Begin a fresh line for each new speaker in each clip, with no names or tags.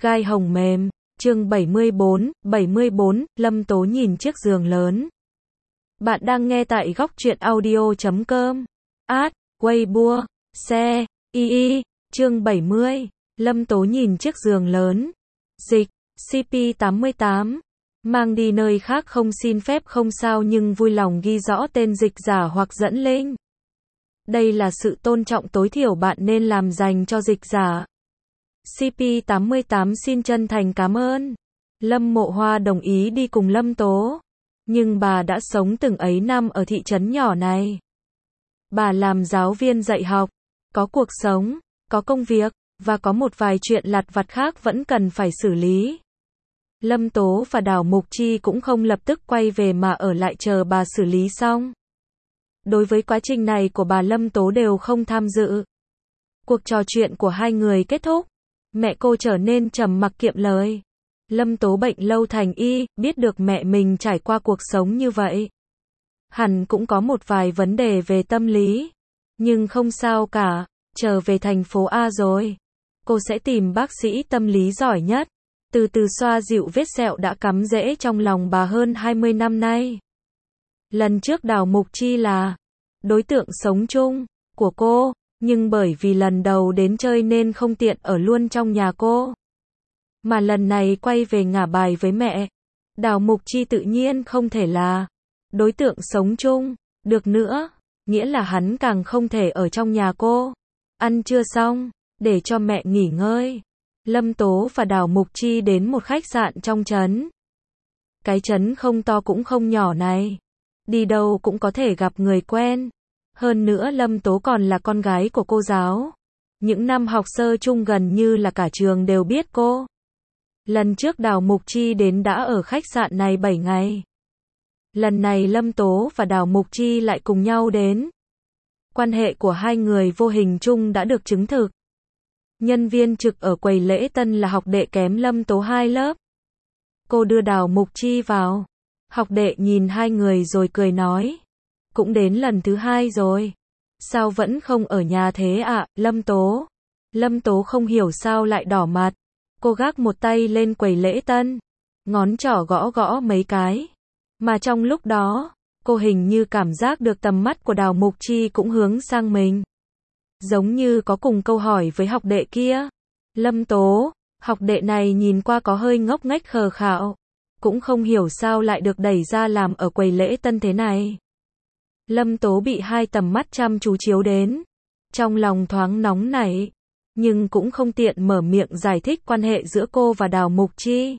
gai hồng mềm, chương 74, Lâm Tố nhìn chiếc giường lớn. Bạn đang nghe tại góc truyện audio.com. Weibo, xe, chương 70, Lâm Tố nhìn chiếc giường lớn. Dịch, CP88. Mang đi nơi khác không xin phép không sao nhưng vui lòng ghi rõ tên dịch giả hoặc dẫn link. Đây là sự tôn trọng tối thiểu bạn nên làm dành cho dịch giả. CP88 xin chân thành cảm ơn. Lâm Mộ Hoa đồng ý đi cùng Lâm Tố. Nhưng bà đã sống từng ấy năm ở thị trấn nhỏ này. Bà làm giáo viên dạy học, có cuộc sống, có công việc, và có một vài chuyện lặt vặt khác vẫn cần phải xử lý. Lâm Tố và Đào Mục Chi cũng không lập tức quay về mà ở lại chờ bà xử lý xong. Đối với quá trình này của bà Lâm Tố đều không tham dự. Cuộc trò chuyện của hai người kết thúc. Mẹ cô trở nên trầm mặc kiệm lời. Lâm Tố bệnh lâu thành y, biết được mẹ mình trải qua cuộc sống như vậy. Hẳn cũng có một vài vấn đề về tâm lý. Nhưng không sao cả, trở về thành phố A rồi. Cô sẽ tìm bác sĩ tâm lý giỏi nhất. Từ từ xoa dịu vết sẹo đã cắm rễ trong lòng bà hơn 20 năm nay. Lần trước Đào Mục Chi là đối tượng sống chung của cô, nhưng bởi vì lần đầu đến chơi nên không tiện ở luôn trong nhà cô. Mà lần này quay về ngả bài với mẹ, Đào Mục Chi tự nhiên không thể là đối tượng sống chung được nữa, nghĩa là hắn càng không thể ở trong nhà cô. Ăn trưa xong, để cho mẹ nghỉ ngơi, Lâm Tố và Đào Mục Chi đến một khách sạn trong trấn. Cái trấn không to cũng không nhỏ này, đi đâu cũng có thể gặp người quen. Hơn nữa Lâm Tố còn là con gái của cô giáo. Những năm học sơ chung gần như là cả trường đều biết cô. Lần trước Đào Mục Chi đến đã ở khách sạn này 7 ngày. Lần này Lâm Tố và Đào Mục Chi lại cùng nhau đến. Quan hệ của hai người vô hình chung đã được chứng thực. Nhân viên trực ở quầy lễ tân là học đệ kém Lâm Tố 2 lớp. Cô đưa Đào Mục Chi vào. Học đệ nhìn hai người rồi cười nói. Cũng đến lần thứ 2 rồi. Sao vẫn không ở nhà thế ạ, Lâm Tố? Lâm Tố không hiểu sao lại đỏ mặt. Cô gác một tay lên quầy lễ tân. Ngón trỏ gõ gõ mấy cái. Mà trong lúc đó, cô hình như cảm giác được tầm mắt của Đào Mục Chi cũng hướng sang mình. Giống như có cùng câu hỏi với học đệ kia. Lâm Tố, học đệ này nhìn qua có hơi ngốc nghếch khờ khạo. Cũng không hiểu sao lại được đẩy ra làm ở quầy lễ tân thế này. Lâm Tố bị hai tầm mắt chăm chú chiếu đến. Trong lòng thoáng nóng nảy. Nhưng cũng không tiện mở miệng giải thích quan hệ giữa cô và Đào Mục Chi.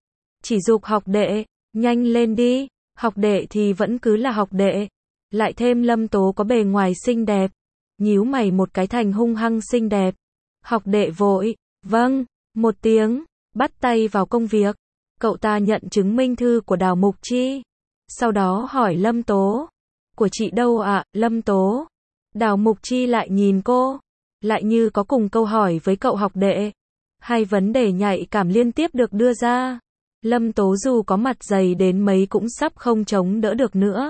Chỉ giục học đệ, nhanh lên đi. Học đệ thì vẫn cứ là học đệ. Lại thêm Lâm Tố có bề ngoài xinh đẹp. Nhíu mày một cái thành hung hăng xinh đẹp. Học đệ vội, vâng, một tiếng, bắt tay vào công việc. Cậu ta nhận chứng minh thư của Đào Mục Chi. Sau đó hỏi Lâm Tố. Của chị đâu ạ, Lâm Tố? Đào Mục Chi lại nhìn cô. Lại như có cùng câu hỏi với cậu học đệ. Hai vấn đề nhạy cảm liên tiếp được đưa ra. Lâm Tố dù có mặt dày đến mấy cũng sắp không chống đỡ được nữa.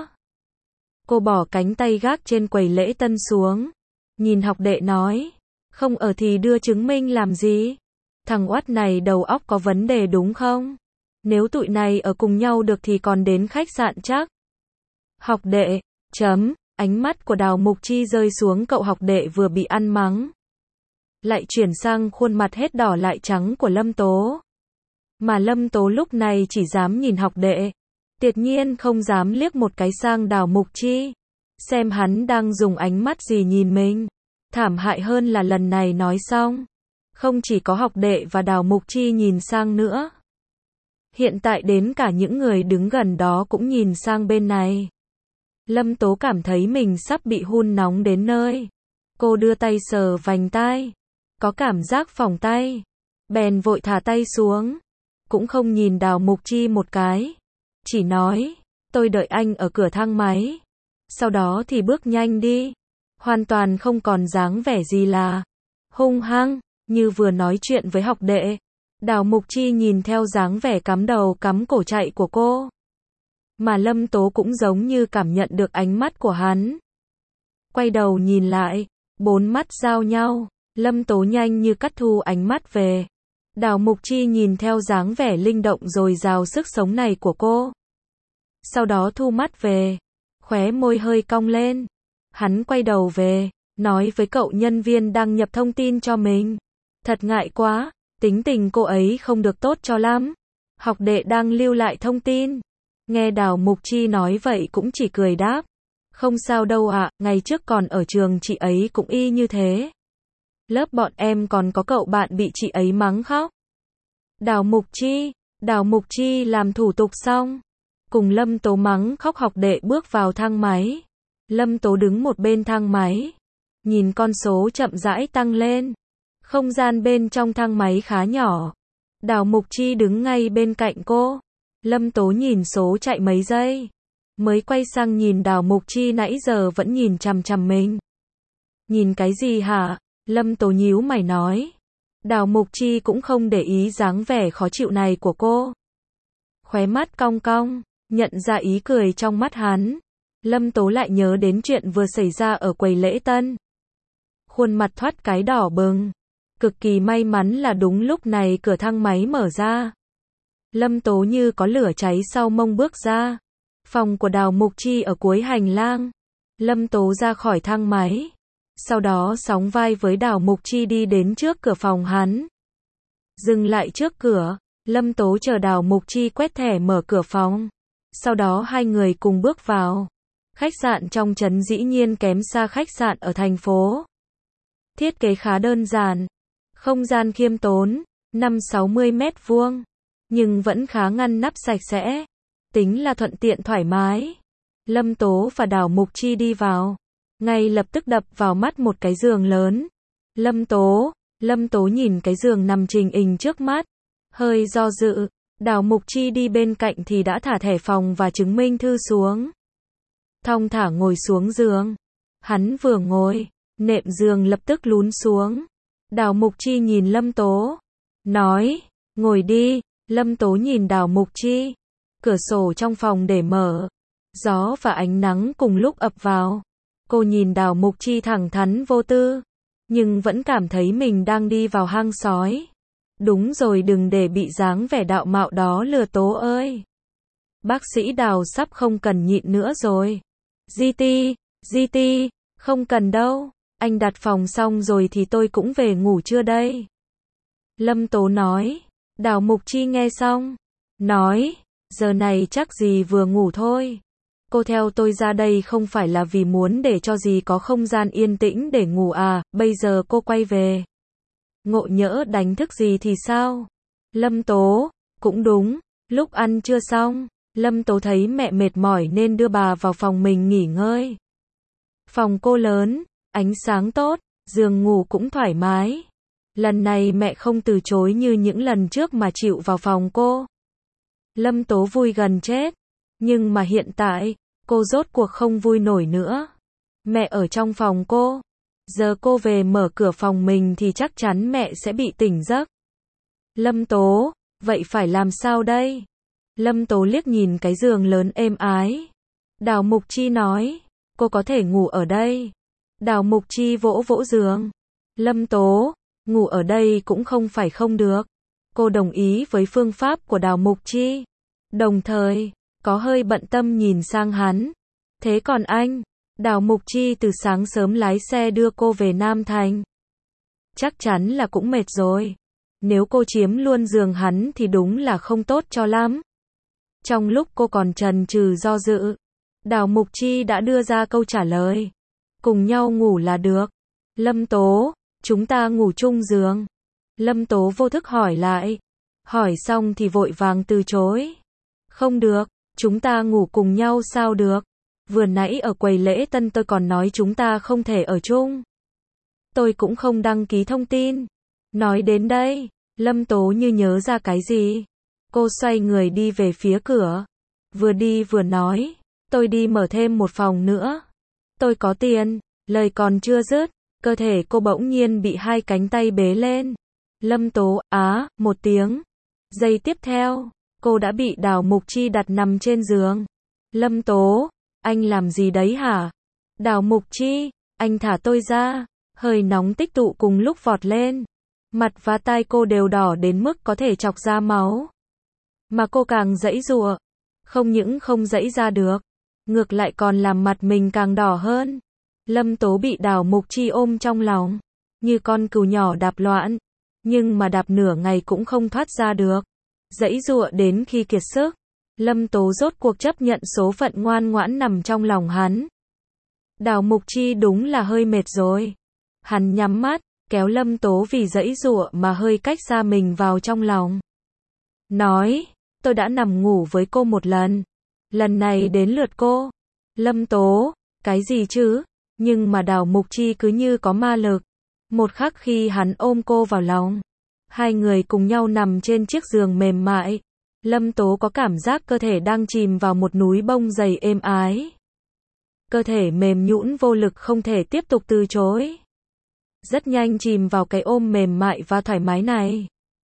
Cô bỏ cánh tay gác trên quầy lễ tân xuống. Nhìn học đệ nói. Không ở thì đưa chứng minh làm gì? Thằng oắt này đầu óc có vấn đề đúng không? Nếu tụi này ở cùng nhau được thì còn đến khách sạn chắc. Học đệ, ánh mắt của Đào Mục Chi rơi xuống cậu học đệ vừa bị ăn mắng. Lại chuyển sang khuôn mặt hết đỏ lại trắng của Lâm Tố. Mà Lâm Tố lúc này chỉ dám nhìn học đệ. Tuyệt nhiên không dám liếc một cái sang Đào Mục Chi. Xem hắn đang dùng ánh mắt gì nhìn mình. Thảm hại hơn là lần này nói xong. Không chỉ có học đệ và Đào Mục Chi nhìn sang nữa. Hiện tại đến cả những người đứng gần đó cũng nhìn sang bên này. Lâm Tố cảm thấy mình sắp bị hun nóng đến nơi. Cô đưa tay sờ vành tai. Có cảm giác phỏng tay. Bèn vội thả tay xuống. Cũng không nhìn Đào Mục Chi một cái. Chỉ nói, tôi đợi anh ở cửa thang máy. Sau đó thì bước nhanh đi. Hoàn toàn không còn dáng vẻ gì là hung hăng, như vừa nói chuyện với học đệ. Đào Mục Chi nhìn theo dáng vẻ cắm đầu cắm cổ chạy của cô. Mà Lâm Tố cũng giống như cảm nhận được ánh mắt của hắn. Quay đầu nhìn lại, bốn mắt giao nhau, Lâm Tố nhanh như cắt thu ánh mắt về. Đào Mục Chi nhìn theo dáng vẻ linh động rồi rào sức sống này của cô. Sau đó thu mắt về, khóe môi hơi cong lên. Hắn quay đầu về, nói với cậu nhân viên đang nhập thông tin cho mình. Thật ngại quá, tính tình cô ấy không được tốt cho lắm. Học đệ đang lưu lại thông tin. Nghe Đào Mục Chi nói vậy cũng chỉ cười đáp. Không sao đâu ạ, ngày trước còn ở trường chị ấy cũng y như thế. Lớp bọn em còn có cậu bạn bị chị ấy mắng khóc. Đào Mục Chi làm thủ tục xong. Cùng Lâm Tố mắng khóc học đệ bước vào thang máy. Lâm Tố đứng một bên thang máy. Nhìn con số chậm rãi tăng lên. Không gian bên trong thang máy khá nhỏ. Đào Mục Chi đứng ngay bên cạnh cô. Lâm Tố nhìn số chạy mấy giây. Mới quay sang nhìn Đào Mục Chi nãy giờ vẫn nhìn chằm chằm mình. Nhìn cái gì hả? Lâm Tố nhíu mày nói. Đào Mục Chi cũng không để ý dáng vẻ khó chịu này của cô. Khóe mắt cong cong, nhận ra ý cười trong mắt hắn. Lâm Tố lại nhớ đến chuyện vừa xảy ra ở quầy lễ tân. Khuôn mặt thoát cái đỏ bừng. Cực kỳ may mắn là đúng lúc này cửa thang máy mở ra. Lâm Tố như có lửa cháy sau mông bước ra. Phòng của Đào Mục Chi ở cuối hành lang. Lâm Tố ra khỏi thang máy. Sau đó sóng vai với Đào Mục Chi đi đến trước cửa phòng hắn. Dừng lại trước cửa, Lâm Tố chờ Đào Mục Chi quét thẻ mở cửa phòng. Sau đó hai người cùng bước vào. Khách sạn trong trấn dĩ nhiên kém xa khách sạn ở thành phố. Thiết kế khá đơn giản. Không gian khiêm tốn, 50-60 mét vuông. Nhưng vẫn khá ngăn nắp sạch sẽ. Tính là thuận tiện thoải mái. Lâm Tố và Đào Mục Chi đi vào. Ngay lập tức đập vào mắt một cái giường lớn. Lâm Tố nhìn cái giường nằm trình hình trước mắt. Hơi do dự. Đào Mục Chi đi bên cạnh thì đã thả thẻ phòng và chứng minh thư xuống. Thong thả ngồi xuống giường. Hắn vừa ngồi, nệm giường lập tức lún xuống. Đào Mục Chi nhìn Lâm Tố. Nói, ngồi đi. Lâm Tố nhìn Đào Mục Chi. Cửa sổ trong phòng để mở. Gió và ánh nắng cùng lúc ập vào. Cô nhìn Đào Mục Chi thẳng thắn vô tư. Nhưng vẫn cảm thấy mình đang đi vào hang sói. Đúng rồi, đừng để bị dáng vẻ đạo mạo đó lừa Tố ơi. Bác sĩ Đào sắp không cần nhịn nữa rồi. GT, không cần đâu. Anh đặt phòng xong rồi thì tôi cũng về ngủ trưa đây. Lâm Tố nói. Đào Mục Chi nghe xong. Nói, giờ này chắc dì vừa ngủ thôi. Cô theo tôi ra đây không phải là vì muốn để cho dì có không gian yên tĩnh để ngủ à, bây giờ cô quay về. Ngộ nhỡ đánh thức dì thì sao? Lâm Tố, cũng đúng, lúc ăn trưa xong, Lâm Tố thấy mẹ mệt mỏi nên đưa bà vào phòng mình nghỉ ngơi. Phòng cô lớn, ánh sáng tốt, giường ngủ cũng thoải mái. Lần này mẹ không từ chối như những lần trước mà chịu vào phòng cô. Lâm Tố vui gần chết. Nhưng mà hiện tại, cô rốt cuộc không vui nổi nữa. Mẹ ở trong phòng cô. Giờ cô về mở cửa phòng mình thì chắc chắn mẹ sẽ bị tỉnh giấc. Lâm Tố, vậy phải làm sao đây? Lâm Tố liếc nhìn cái giường lớn êm ái. Đào Mục Chi nói, cô có thể ngủ ở đây. Đào Mục Chi vỗ vỗ giường. Lâm Tố, ngủ ở đây cũng không phải không được. Cô đồng ý với phương pháp của Đào Mục Chi. Đồng thời, có hơi bận tâm nhìn sang hắn. Thế còn anh? Đào Mục Chi từ sáng sớm lái xe đưa cô về Nam Thành. Chắc chắn là cũng mệt rồi. Nếu cô chiếm luôn giường hắn thì đúng là không tốt cho lắm. Trong lúc cô còn chần chừ do dự, Đào Mục Chi đã đưa ra câu trả lời. Cùng nhau ngủ là được. Lâm Tố, chúng ta ngủ chung giường. Lâm Tố vô thức hỏi lại. Hỏi xong thì vội vàng từ chối. Không được, chúng ta ngủ cùng nhau sao được. Vừa nãy ở quầy lễ tân tôi còn nói chúng ta không thể ở chung. Tôi cũng không đăng ký thông tin. Nói đến đây, Lâm Tố như nhớ ra cái gì. Cô xoay người đi về phía cửa. Vừa đi vừa nói, tôi đi mở thêm một phòng nữa. Tôi có tiền. Lời còn chưa dứt, cơ thể cô bỗng nhiên bị hai cánh tay bế lên. Lâm Tố, một tiếng. Giây tiếp theo, cô đã bị Đào Mục Chi đặt nằm trên giường. Lâm Tố, anh làm gì đấy hả? Đào Mục Chi, anh thả tôi ra. Hơi nóng tích tụ cùng lúc vọt lên. Mặt và tai cô đều đỏ đến mức có thể chọc ra máu. Mà cô càng giãy giụa, không những không giãy ra được, ngược lại còn làm mặt mình càng đỏ hơn. Lâm Tố bị Đào Mục Chi ôm trong lòng, như con cừu nhỏ đạp loạn, nhưng mà đạp nửa ngày cũng không thoát ra được. Giãy giụa đến khi kiệt sức, Lâm Tố rốt cuộc chấp nhận số phận ngoan ngoãn nằm trong lòng hắn. Đào Mục Chi đúng là hơi mệt rồi. Hắn nhắm mắt, kéo Lâm Tố vì giãy giụa mà hơi cách xa mình vào trong lòng. Nói, tôi đã nằm ngủ với cô một lần. Lần này đến lượt cô. Lâm Tố, cái gì chứ? Nhưng mà Đào Mục Chi cứ như có ma lực. Một khắc khi hắn ôm cô vào lòng, hai người cùng nhau nằm trên chiếc giường mềm mại. Lâm Tố có cảm giác cơ thể đang chìm vào một núi bông dày êm ái. Cơ thể mềm nhũn vô lực không thể tiếp tục từ chối. Rất nhanh chìm vào cái ôm mềm mại và thoải mái này.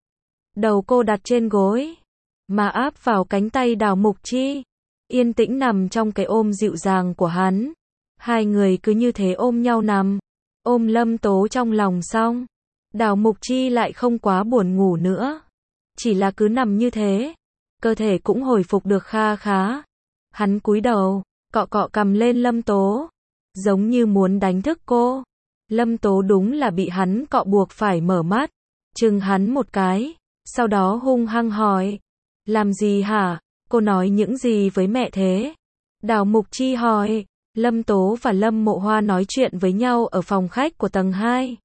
Đầu cô đặt trên gối, mà áp vào cánh tay Đào Mục Chi. Yên tĩnh nằm trong cái ôm dịu dàng của hắn. Hai người cứ như thế ôm nhau nằm. Ôm Lâm Tố trong lòng xong, Đào Mục Chi lại không quá buồn ngủ nữa. Chỉ là cứ nằm như thế, cơ thể cũng hồi phục được kha khá. Hắn cúi đầu, cọ cọ cằm lên Lâm Tố, giống như muốn đánh thức cô. Lâm Tố đúng là bị hắn cọ buộc phải mở mắt, chừng hắn một cái, sau đó hung hăng hỏi. Làm gì hả? Cô nói những gì với mẹ thế? Đào Mục Chi hỏi. Lâm Tố và Lâm Mộ Hoa nói chuyện với nhau ở phòng khách của tầng 2.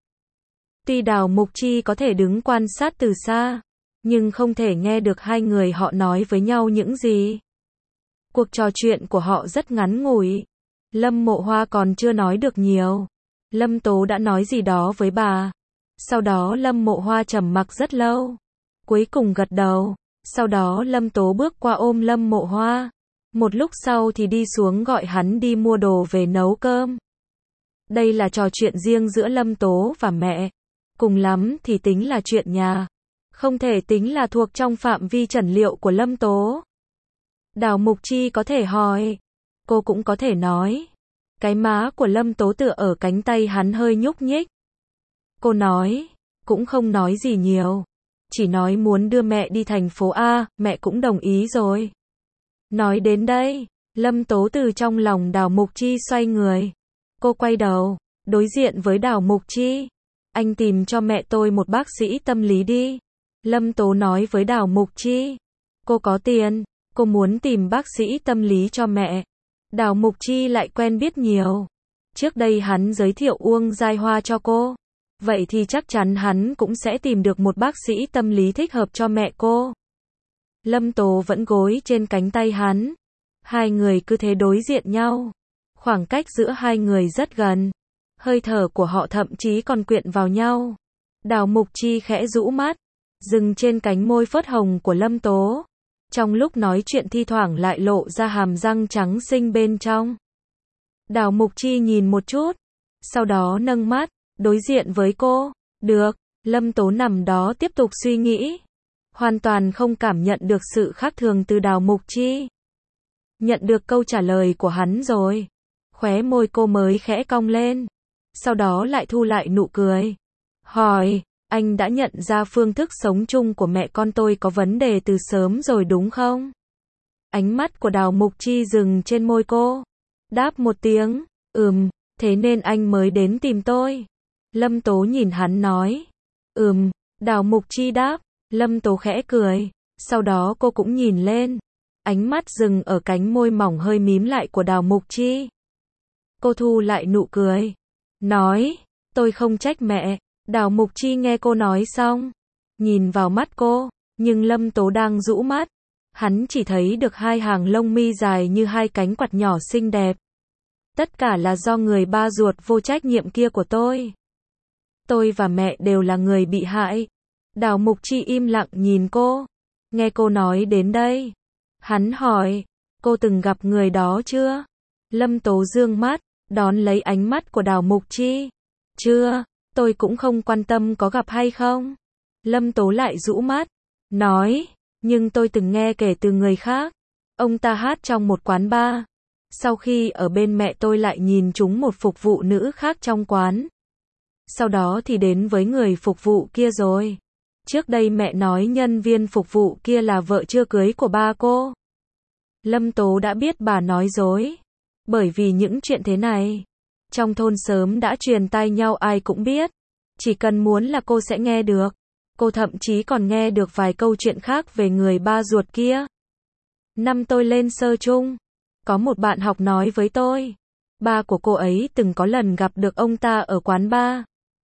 Tuy Đào Mục Chi có thể đứng quan sát từ xa, nhưng không thể nghe được hai người họ nói với nhau những gì. Cuộc trò chuyện của họ rất ngắn ngủi. Lâm Mộ Hoa còn chưa nói được nhiều. Lâm Tố đã nói gì đó với bà. Sau đó Lâm Mộ Hoa trầm mặc rất lâu. Cuối cùng gật đầu. Sau đó Lâm Tố bước qua ôm Lâm Mộ Hoa. Một lúc sau thì đi xuống gọi hắn đi mua đồ về nấu cơm. Đây là trò chuyện riêng giữa Lâm Tố và mẹ. Cùng lắm thì tính là chuyện nhà. Không thể tính là thuộc trong phạm vi trần liệu của Lâm Tố. Đào Mục Chi có thể hỏi. Cô cũng có thể nói. Cái má của Lâm Tố tựa ở cánh tay hắn hơi nhúc nhích. Cô nói. Cũng không nói gì nhiều. Chỉ nói muốn đưa mẹ đi thành phố A, mẹ cũng đồng ý rồi. Nói đến đây, Lâm Tố từ trong lòng Đào Mục Chi xoay người. Cô quay đầu, đối diện với Đào Mục Chi. Anh tìm cho mẹ tôi một bác sĩ tâm lý đi. Lâm Tố nói với Đào Mục Chi. Cô có tiền, cô muốn tìm bác sĩ tâm lý cho mẹ. Đào Mục Chi lại quen biết nhiều. Trước đây hắn giới thiệu Uông Giai Hoa cho cô. Vậy thì chắc chắn hắn cũng sẽ tìm được một bác sĩ tâm lý thích hợp cho mẹ cô. Lâm Tố vẫn gối trên cánh tay hắn. Hai người cứ thế đối diện nhau. Khoảng cách giữa hai người rất gần. Hơi thở của họ thậm chí còn quyện vào nhau. Đào Mục Chi khẽ rũ mắt, dừng trên cánh môi phớt hồng của Lâm Tố. Trong lúc nói chuyện thi thoảng lại lộ ra hàm răng trắng xinh bên trong. Đào Mục Chi nhìn một chút, sau đó nâng mắt, đối diện với cô. Được, Lâm Tố nằm đó tiếp tục suy nghĩ. Hoàn toàn không cảm nhận được sự khác thường từ Đào Mục Chi. Nhận được câu trả lời của hắn rồi. Khóe môi cô mới khẽ cong lên. Sau đó lại thu lại nụ cười. Hỏi, anh đã nhận ra phương thức sống chung của mẹ con tôi có vấn đề từ sớm rồi đúng không? Ánh mắt của Đào Mục Chi dừng trên môi cô. Đáp một tiếng, thế nên anh mới đến tìm tôi. Lâm Tố nhìn hắn nói. Đào Mục Chi đáp. Lâm Tố khẽ cười. Sau đó cô cũng nhìn lên. Ánh mắt dừng ở cánh môi mỏng hơi mím lại của Đào Mục Chi. Cô thu lại nụ cười. Nói, tôi không trách mẹ. Đào Mục Chi nghe cô nói xong. Nhìn vào mắt cô. Nhưng Lâm Tố đang rũ mắt. Hắn chỉ thấy được hai hàng lông mi dài như hai cánh quạt nhỏ xinh đẹp. Tất cả là do người ba ruột vô trách nhiệm kia của tôi. Tôi và mẹ đều là người bị hại. Đào Mục Chi im lặng nhìn cô. Nghe cô nói đến đây. Hắn hỏi, cô từng gặp người đó chưa? Lâm Tố dương mắt, đón lấy ánh mắt của Đào Mục Chi. Chưa, tôi cũng không quan tâm có gặp hay không. Lâm Tố lại rũ mắt, nói, nhưng tôi từng nghe kể từ người khác. Ông ta hát trong một quán bar. Sau khi ở bên mẹ tôi lại nhìn trúng một phục vụ nữ khác trong quán. Sau đó thì đến với người phục vụ kia rồi. Trước đây mẹ nói nhân viên phục vụ kia là vợ chưa cưới của ba cô. Lâm Tố đã biết bà nói dối. Bởi vì những chuyện thế này, trong thôn sớm đã truyền tai nhau ai cũng biết. Chỉ cần muốn là cô sẽ nghe được. Cô thậm chí còn nghe được vài câu chuyện khác về người ba ruột kia. Năm tôi lên sơ chung, có một bạn học nói với tôi, ba của cô ấy từng có lần gặp được ông ta ở quán bar.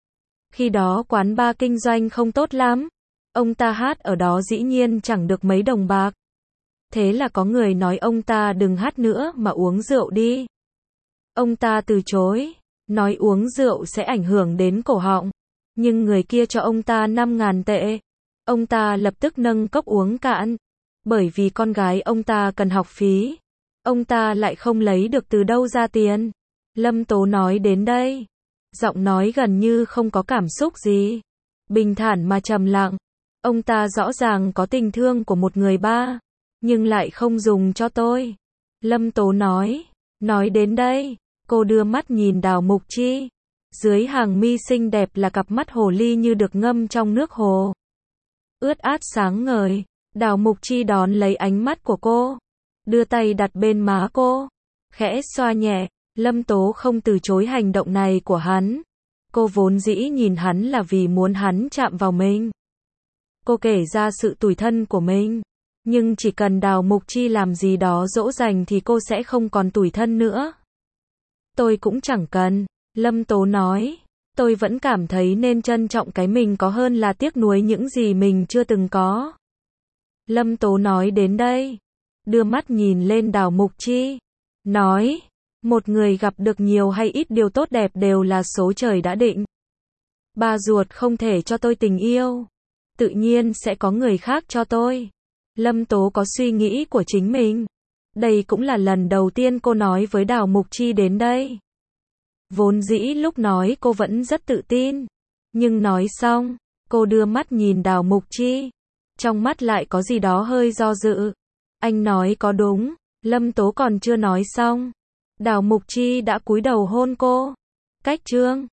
Khi đó quán bar kinh doanh không tốt lắm, ông ta hát ở đó dĩ nhiên chẳng được mấy đồng bạc. Thế là có người nói ông ta đừng hát nữa mà uống rượu đi. Ông ta từ chối, nói uống rượu sẽ ảnh hưởng đến cổ họng. Nhưng người kia cho ông ta 5.000 tệ. Ông ta lập tức nâng cốc uống cạn. Bởi vì con gái ông ta cần học phí. Ông ta lại không lấy được từ đâu ra tiền. Lâm Tố nói đến đây. Giọng nói gần như không có cảm xúc gì. Bình thản mà trầm lặng. Ông ta rõ ràng có tình thương của một người ba. Nhưng lại không dùng cho tôi. Lâm Tố nói. Nói đến đây, cô đưa mắt nhìn Đào Mục Chi. Dưới hàng mi xinh đẹp là cặp mắt hồ ly như được ngâm trong nước hồ. Ướt át sáng ngời. Đào Mục Chi đón lấy ánh mắt của cô. Đưa tay đặt bên má cô. Khẽ xoa nhẹ. Lâm Tố không từ chối hành động này của hắn. Cô vốn dĩ nhìn hắn là vì muốn hắn chạm vào mình. Cô kể ra sự tủi thân của mình. Nhưng chỉ cần Đào Mục Chi làm gì đó dỗ dành thì cô sẽ không còn tủi thân nữa. Tôi cũng chẳng cần. Lâm Tố nói. Tôi vẫn cảm thấy nên trân trọng cái mình có hơn là tiếc nuối những gì mình chưa từng có. Lâm Tố nói đến đây. Đưa mắt nhìn lên Đào Mục Chi. Nói. Một người gặp được nhiều hay ít điều tốt đẹp đều là số trời đã định. Ba ruột không thể cho tôi tình yêu. Tự nhiên sẽ có người khác cho tôi. Lâm Tố có suy nghĩ của chính mình. Đây cũng là lần đầu tiên cô nói với Đào Mục Chi đến đây. Vốn dĩ lúc nói cô vẫn rất tự tin. Nhưng nói xong, cô đưa mắt nhìn Đào Mục Chi. Trong mắt lại có gì đó hơi do dự. Anh nói có đúng. Lâm Tố còn chưa nói xong. Đào Mục Chi đã cúi đầu hôn cô. Cách chương